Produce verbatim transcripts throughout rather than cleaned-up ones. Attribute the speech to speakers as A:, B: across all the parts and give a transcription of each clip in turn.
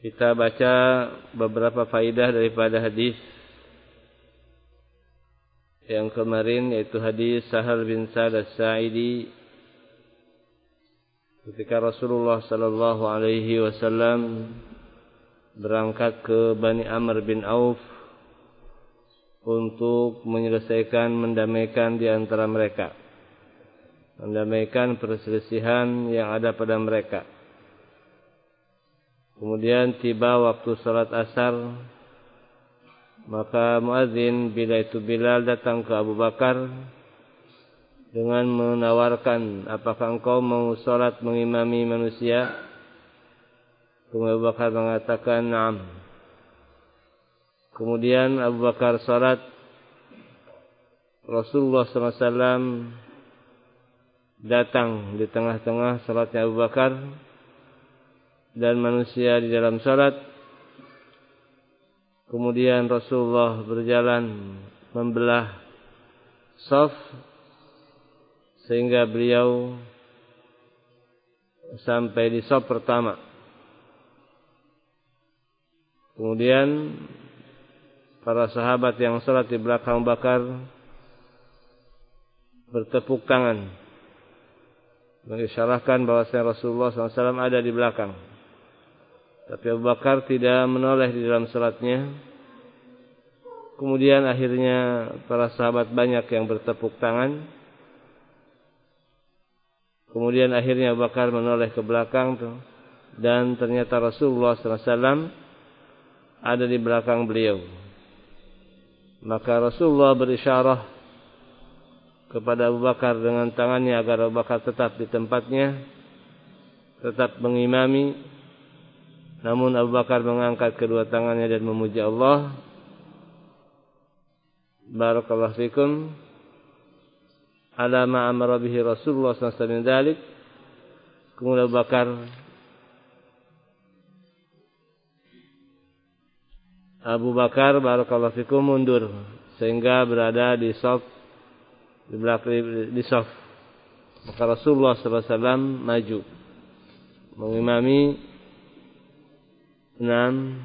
A: Kita baca beberapa faidah daripada hadis yang kemarin, yaitu hadis Sahal bin Sa'ad As-Sa'idi ketika Rasulullah sallallahu alaihi wasallam berangkat ke Bani Amr bin Auf untuk menyelesaikan, mendamaikan di antara mereka, mendamaikan perselisihan yang ada pada mereka. Kemudian tiba waktu salat asar, maka muadzin bila itu Bilal datang ke Abu Bakar dengan menawarkan, apakah engkau mau salat mengimami manusia? Kemudian Abu Bakar mengatakan na'am. Kemudian Abu Bakar salat, Rasulullah sallallahu alaihi wasallam datang di tengah-tengah salatnya Abu Bakar dan manusia di dalam salat. Kemudian Rasulullah berjalan membelah shaf sehingga beliau sampai di shaf pertama. Kemudian para sahabat yang salat di belakang Abu Bakar bertepuk tangan mengisyaratkan bahwasanya Rasulullah sallallahu alaihi wasallam ada di belakang. Tapi Abu Bakar tidak menoleh di dalam salatnya. Kemudian akhirnya para sahabat banyak yang bertepuk tangan. Kemudian akhirnya Abu Bakar menoleh ke belakang dan ternyata Rasulullah sallallahu alaihi wasallam ada di belakang beliau. Maka Rasulullah berisyarah kepada Abu Bakar dengan tangannya agar Abu Bakar tetap di tempatnya, tetap mengimami. Namun Abu Bakar mengangkat kedua tangannya dan memuji Allah. Barakallahu fikum. Ala ma amara bihi Rasulullah sallallahu alaihi wasallam min dzalik. Kemudian Abu Bakar Abu Bakar barakallahu fikum mundur sehingga berada di shaf di belakang di shaf. Maka Rasulullah sallallahu alaihi wasallam maju mengimami enam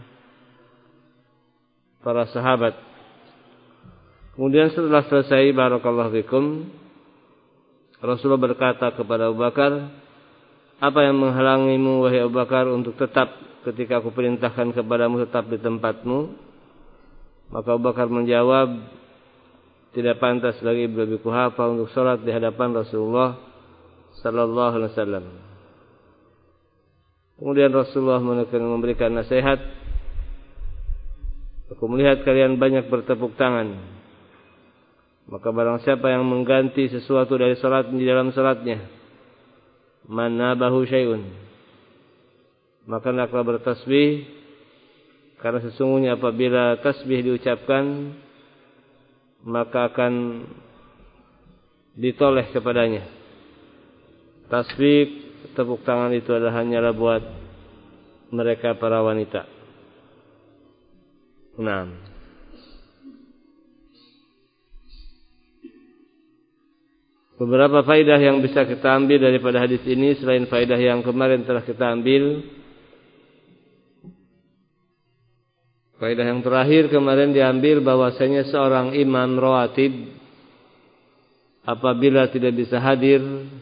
A: para sahabat. Kemudian setelah selesai barakallahu fikum, Rasulullah berkata kepada Abu Bakar, apa yang menghalangimu wahai Abu Bakar untuk tetap ketika aku perintahkan kepadamu tetap di tempatmu? Maka Abu Bakar menjawab, tidak pantas bagi Ibnu Abi Quhafah untuk salat di hadapan Rasulullah sallallahu alaihi wasallam. Kemudian Rasulullah memberikan nasihat, aku melihat kalian banyak bertepuk tangan, maka barang siapa yang mengganti sesuatu dari salat di dalam salatnya, man nabahu syai'un, maka hendaklah bertasbih, karena sesungguhnya apabila tasbih diucapkan maka akan ditoleh kepadanya. Tasbih, tepuk tangan itu adalah hanyalah buat mereka para wanita. Naam. Beberapa faedah yang bisa kita ambil daripada hadis ini selain faedah yang kemarin telah kita ambil. Faedah yang terakhir kemarin diambil bahwasanya seorang imam rawatib apabila tidak bisa hadir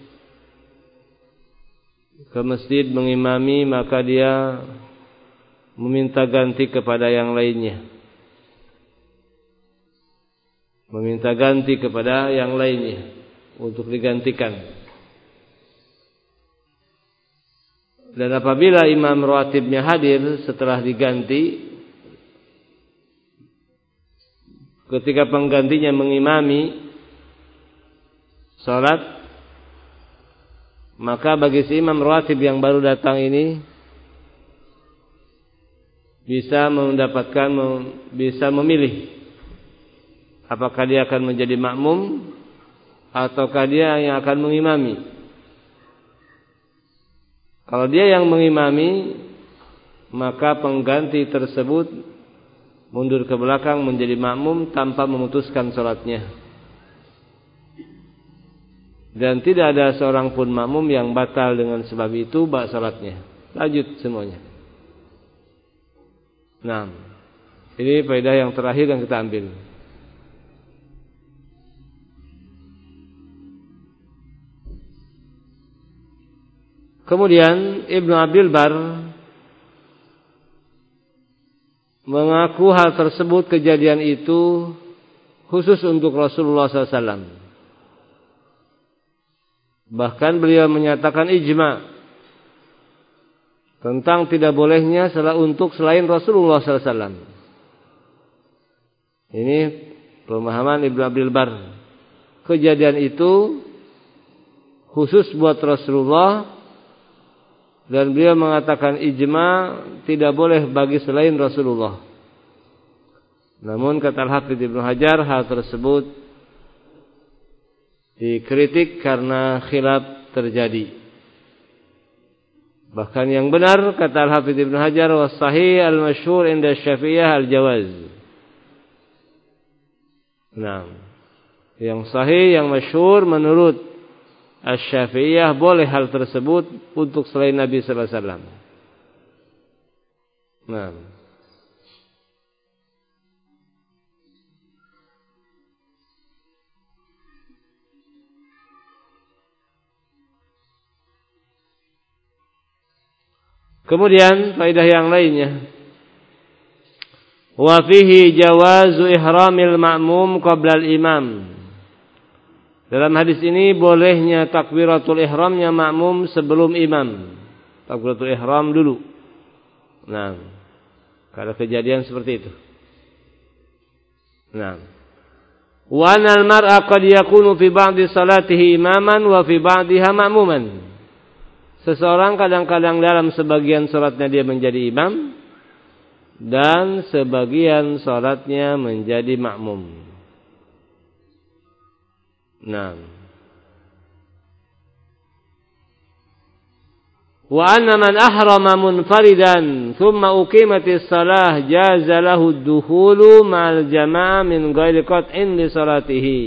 A: ke masjid mengimami, maka dia meminta ganti kepada yang lainnya. Meminta ganti kepada yang lainnya untuk digantikan. Dan apabila imam rawatibnya hadir setelah diganti, ketika penggantinya mengimami salat, maka bagi si imam rawatib yang baru datang ini bisa mendapatkan, bisa memilih apakah dia akan menjadi makmum ataukah dia yang akan mengimami. Kalau dia yang mengimami, maka pengganti tersebut mundur ke belakang menjadi makmum tanpa memutuskan salatnya. Dan tidak ada seorang pun makmum yang batal dengan sebab itu bak salatnya. Lanjut semuanya. Nah, ini faedah yang terakhir yang kita ambil. Kemudian Ibnu Abdul Bar mengaku hal tersebut, kejadian itu khusus untuk Rasulullah sallallahu alaihi wasallam. Bahkan beliau menyatakan ijma' tentang tidak bolehnya salat untuk selain Rasulullah sallallahu alaihi wasallam. Ini pemahaman Ibnu Abdul Bar. Kejadian itu khusus buat Rasulullah, dan beliau mengatakan ijma' tidak boleh bagi selain Rasulullah. Namun kata Al-Hafidz Ibnu Hajar, hal tersebut dikritik karena khilaf terjadi. Bahkan yang benar kata Al-Hafidz Ibnu Hajar, was-sahih al-masyhur inda Syafi'iyah al-jawaz. Nah, yang sahih, yang masyhur menurut Asy-Syafi'iyah boleh hal tersebut untuk selain Nabi sallallahu alaihi wasallam. Nah, kemudian faedah yang lainnya, wa fihi jawazu ihramil ma'mum qabla al-imam. Dalam hadis ini bolehnya takbiratul ihramnya makmum sebelum imam. Takbiratul ihram dulu. Nah, kalau kejadian seperti itu. Nah, wa anal mar'a qad yakunu fi ba'di salatihi imaman wa fi ba'diha ma'muman. Seseorang kadang-kadang dalam sebagian salatnya dia menjadi imam dan sebagian salatnya menjadi makmum. Nah, wa anna man ahrama munfaridan thumma uqimatis salah jaza lahu ad-dukhulu ma'al jama'ah min ghairi qat'in li salatihi.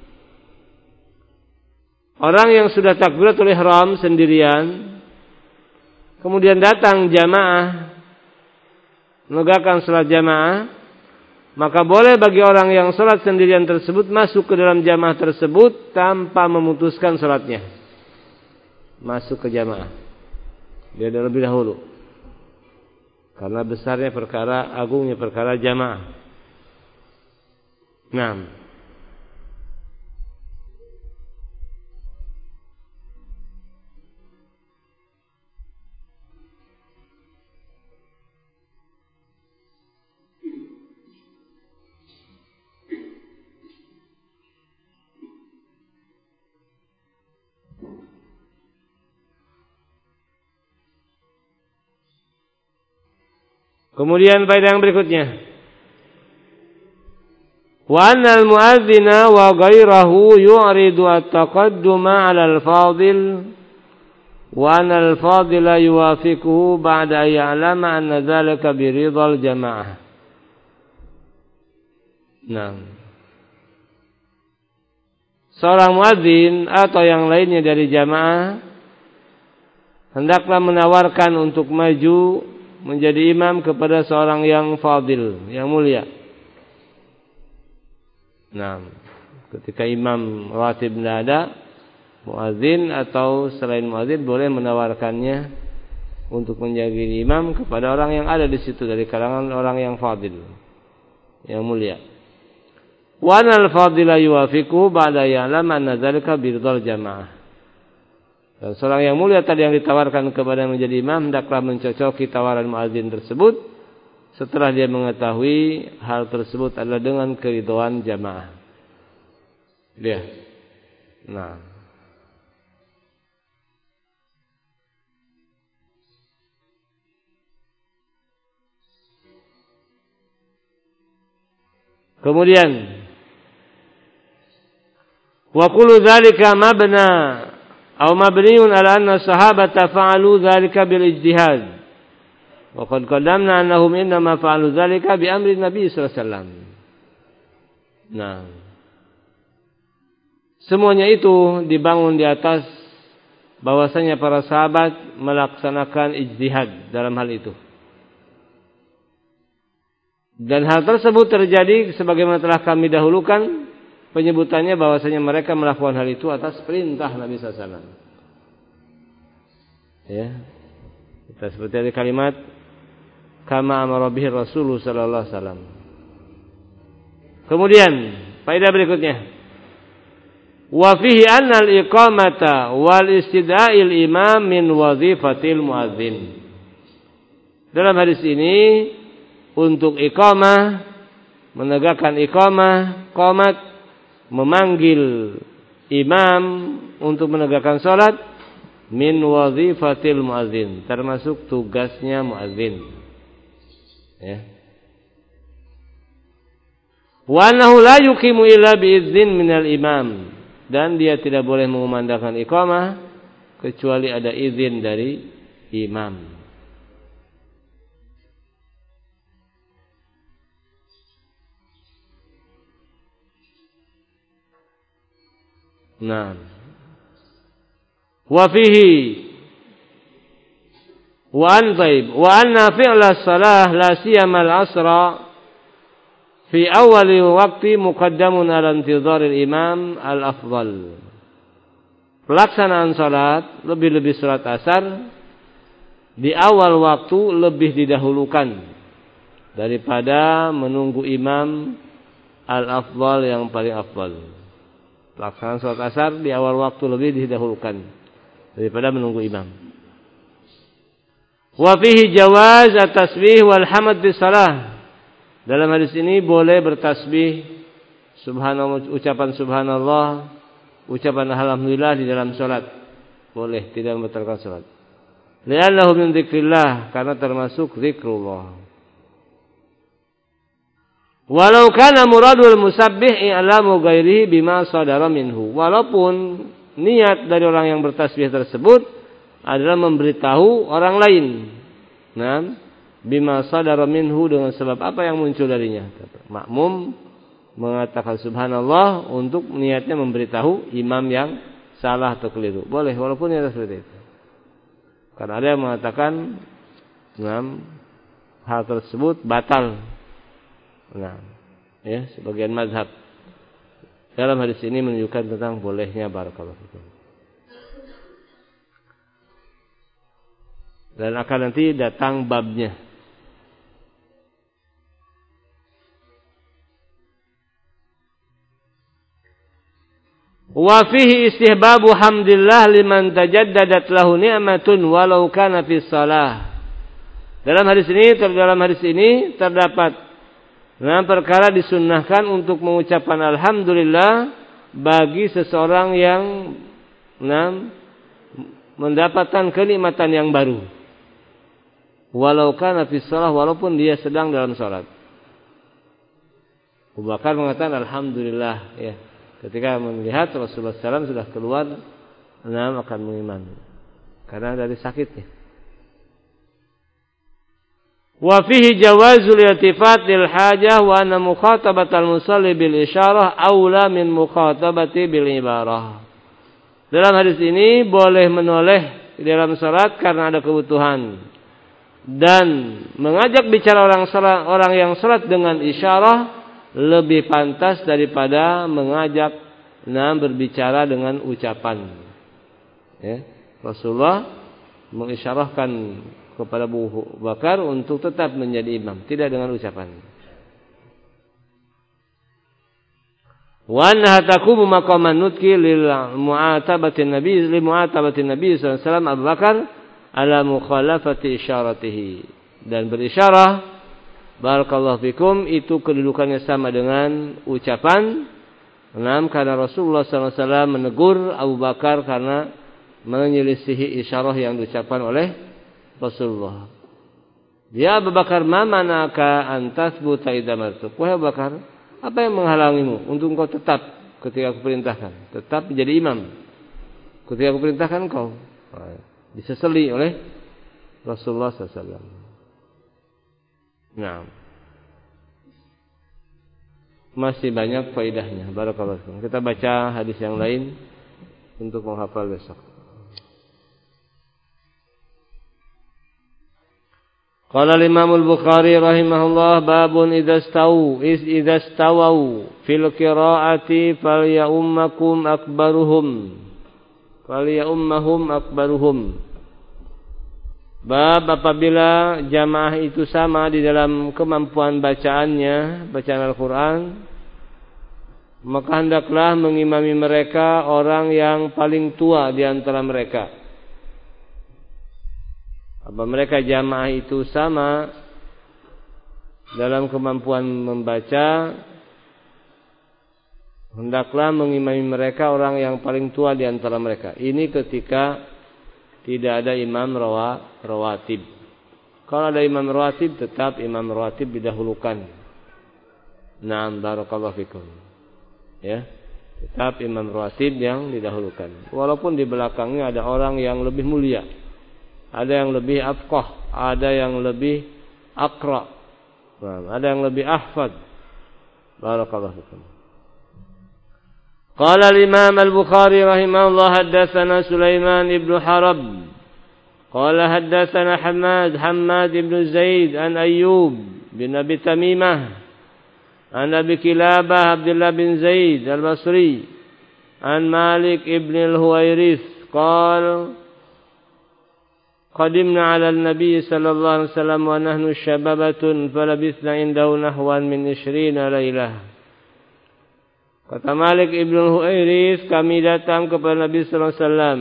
A: Orang yang sudah takbiratul ihram sendirian, kemudian datang jamaah menegakkan salat jamaah, maka boleh bagi orang yang salat sendirian tersebut masuk ke dalam jamaah tersebut tanpa memutuskan salatnya. Masuk ke jamaah dia terlebih dahulu, karena besarnya perkara, agungnya perkara jamaah. Nah, kemudian faedah yang berikutnya, wa annal muadzina wa ghairahu yu'ridu at-taqadduma 'ala al-fadil wa anna al-fadila yuwafiquhu ba'da ya'lama anna dzalika bi ridhal jamaah. Nah, seorang muadzin atau yang lainnya dari jamaah hendaklah menawarkan untuk maju menjadi imam kepada seorang yang fadil, yang mulia. Nah, ketika imam ratib tidak ada, muadzin atau selain muadzin boleh menawarkannya untuk menjadi imam kepada orang yang ada di situ dari kalangan orang yang fadil, yang mulia. Wa anal fadila yuwafiqu ba'da ya'lam anna dzalika biridhal jamaah. Dan seorang yang mulia tadi yang ditawarkan kepada menjadi imam hendaklah mencocoki tawaran muadzin tersebut setelah dia mengetahui hal tersebut adalah dengan keridhaan jamaah. Dia. Nah. Kemudian wa kullu dzalika mabna aw mabniun ala anna sahabata fa'alu dzalika bil ijtihad. Wa qad qaddamna annahum innama fa'alu dzalika bi amri Nabi sallallahu alaihi wasallam. Nah, semuanya itu dibangun di atas bahwasanya para sahabat melaksanakan ijtihad dalam hal itu. Dan hal tersebut terjadi sebagaimana telah kami dahulukan penyebutannya bahwasanya mereka melakukan hal itu atas perintah Nabi sallallahu alaihi wasallam. Ya. Kita seperti ada kalimat kama amara bihi Rasulullah sallallahu alaihi wasallam. Kemudian faedah berikutnya. Wa fihi anna al-iqamata wal istida'il imam min wazifatil muadzin. Dalam hadis ini untuk iqamah, menegakkan iqamah, qomat, memanggil imam untuk menegakkan salat min wazifatil muadzin, termasuk tugasnya muadzin. Ya. Wa annahu la yuqimu illa biidzin minal imam, dan dia tidak boleh mengumandangkan iqamah kecuali ada izin dari imam. Nah, wa fihi wa an taib wa anna fi'la salah la siyama al-asra fi awwali waqti muqaddamun ala intidhar al-imam al-afdal. Pelaksanaan salat, lebih-lebih salat asar di awal waktu lebih didahulukan daripada menunggu imam al-afdal yang paling afdal. Pelaksanaan salat asar di awal waktu lebih didahulukan daripada menunggu imam. Wa fihi jawaz at-tasbih wal hamd bis salah. Dalam hadis ini boleh bertasbih, subhanallah, ucapan subhanallah, ucapan alhamdulillah di dalam salat. Boleh, tidak membatalkan salat. Li'annahu min dzikrillah, karena termasuk zikrullah. Walau kana muradul musabbih i'lamu ghairihi bima sadara minhu. Walaupun niat dari orang yang bertasbih tersebut adalah memberitahu orang lain. Nah, bima sadara minhu, dengan sebab apa yang muncul darinya. Makmum mengatakan subhanallah untuk niatnya memberitahu imam yang salah atau keliru. Boleh walaupun niatnya seperti itu. Karena ada yang mengatakan nah, hal tersebut batal. Nah, ya, sebagian mazhab dalam hadis ini menunjukkan tentang bolehnya barakallahu fikum. Dan akan nanti datang babnya. Wa fihi istihbabu hamdillah liman tajaddadat lahu ni'matun walau kana fi shalah. Dalam hadis ini, dalam hadis ini terdapat nah, perkara disunnahkan untuk mengucapkan alhamdulillah bagi seseorang yang nah, mendapatkan kenikmatan yang baru. Walau kana fi shalah, walaupun dia sedang dalam salat. Abu Bakar mengatakan alhamdulillah, ya, ketika melihat Rasulullah sallallahu alaihi wasallam sudah keluar nah, akan mengiman karena dari sakitnya. Wa fihi jawazul iltifat lil hajah wa anna mukhatabatal musalli bil isyarah aula min mukhatabati bil ibarah. Dalam hadis ini boleh menoleh di dalam salat karena ada kebutuhan, dan mengajak bicara orang salat, orang yang salat dengan isyarah lebih pantas daripada mengajak nah, berbicara dengan ucapan. Ya, Rasulullah mengisyarahkan kepada Abu Bakar untuk tetap menjadi imam, tidak dengan ucapan. Wa annaha taqumu maqaman nutqi lil mu'atabatin nabi li mu'atabatin nabi sallallahu alaihi wasallam Abu Bakar ala mukhalafati isyaratihi, dan berisyarah barakallahu fikum itu kedudukannya sama dengan ucapan. Enam, karena Rasulullah sallallahu alaihi wasallam menegur Abu Bakar karena menyelisihi isyarah yang diucapkan oleh Rasulullah. Ya Abu Bakar, ma manaka an tathbuta idza martuk. Wahai Abu Bakar, apa yang menghalangimu untuk engkau tetap ketika aku perintahkan, tetap menjadi imam ketika aku perintahkan engkau? Disesali oleh Rasulullah sallallahu alaihi wasallam. Nah, masih banyak faedahnya. Barakallahu fikum. Kita baca hadis yang lain untuk menghafal besok. Qala Imam Al-Bukhari rahimahullah babun idza stau is idza stawau fil qiraati falyummakum akbaruhum falyummahum akbaruhum. Bab apabila jamaah itu sama di dalam kemampuan bacaannya, bacaan Al-Qur'an, maka hendaklah mengimami mereka orang yang paling tua di antara mereka. Apa mereka jamaah itu sama dalam kemampuan membaca, hendaklah mengimami mereka orang yang paling tua di antara mereka. Ini ketika tidak ada imam rawa, rawatib. Kalau ada imam rawatib, tetap imam rawatib didahulukan. Naam, barakallahu fikum. Ya, tetap imam rawatib yang didahulukan. Walaupun di belakangnya ada orang yang lebih mulia, ada yang lebih afqah, ada yang lebih aqra, ada yang lebih ahfad. Barakallahu fikum. Qala al-Imam Al-Bukhari rahimahullah haddatsana Sulaiman ibn Harb. Qala haddatsana Hammad Hammad ibn Zaid an Ayyub bin Abi Tamimah an Abi Kilabah Abdullah bin Zaid al-Basri an Malik ibn al-Huwairith qala qadimna ala an-nabiy sallallahu alaihi wasallam wa nahnu shababatun falabithna indahu nahwan min ishrina lailah. Kata Malik ibn al-Huwairith, kami datang kepada Nabi sallallahu alaihi wasallam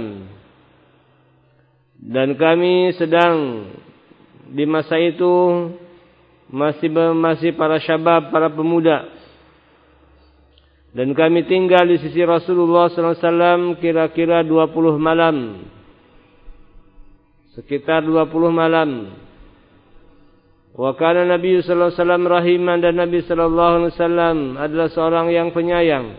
A: dan kami sedang di masa itu masih masih para syabab, para pemuda, dan kami tinggal di sisi Rasulullah sallallahu alaihi wasallam kira-kira dua puluh malam. Sekitar dua puluh malam. Wa kana Nabi sallallahu alaihi wasallam rahiman, dan Nabi sallallahu alaihi wasallam adalah seorang yang penyayang.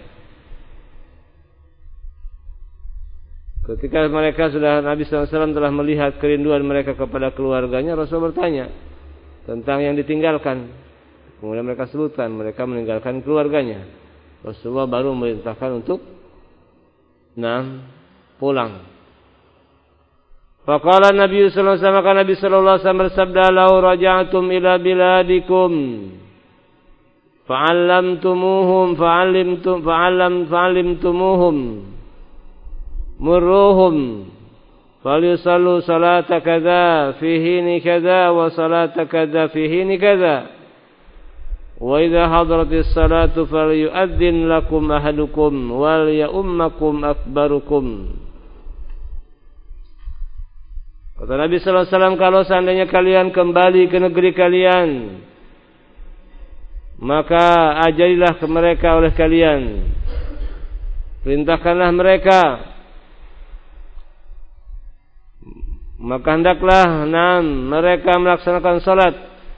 A: Ketika mereka sudah Nabi sallallahu alaihi wasallam telah melihat kerinduan mereka kepada keluarganya, Rasul bertanya tentang yang ditinggalkan. Kemudian mereka sebutkan mereka meninggalkan keluarganya. Rasulullah baru memerintahkan untuk nah, pulang. Faqala Nabi sallallahu alaihi wasallam, Nabi sallallahu alaihi wasallam bersabda, "Lau raja'tum ila biladikum fa'allamtumuhum fa'allimtum fa'allam fa'allimtumuhum murruhum falyusallu salata kadza fi hini kadza wa salata kadza fi hini kadza wa idza hadratis salatu falyu'adzin lakum ahadukum wal ya'ummakum akbarukum." Kata Nabi sallallahu alaihi wasallam, kalau seandainya kalian kembali ke negeri kalian, maka ajarilah ke mereka oleh kalian, perintahkanlah mereka, maka hendaklah nam mereka melaksanakan salat.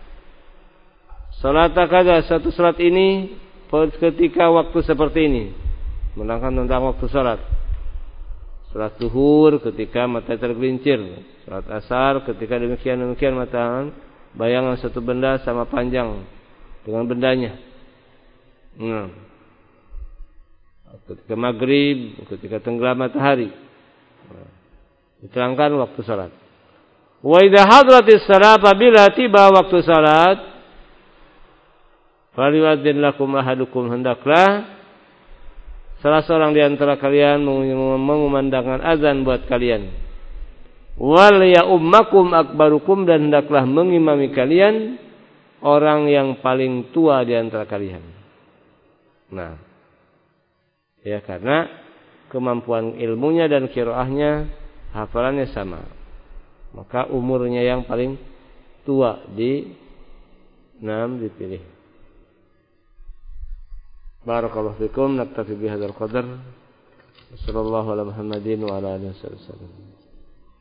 A: Salat kada, satu salat ini ketika waktu seperti ini, menerangkan tentang waktu salat. Salat zuhur ketika mata tergelincir, salat asar ketika demikian-demikian mata bayangan satu benda sama panjang dengan bendanya. Nah, ketika maghrib, ketika tenggelam matahari, nah, diterangkan waktu salat. Wa idza hadratis salat, apabila tiba waktu salat, falyu'adzin lakum ahadukum, hendaklah salah seorang di antara kalian mengumandangkan azan buat kalian. Wal ya'ummakum akbarukum, dan hendaklah mengimami kalian orang yang paling tua di antara kalian. Nah, ya, karena kemampuan ilmunya dan qiraahnya, hafalannya sama, maka umurnya yang paling tua di enam dipilih. Barakallahu fikum, naktafi bihadzal qadar. Wassallallahu ala Muhammadin wa ala alihi wasallam.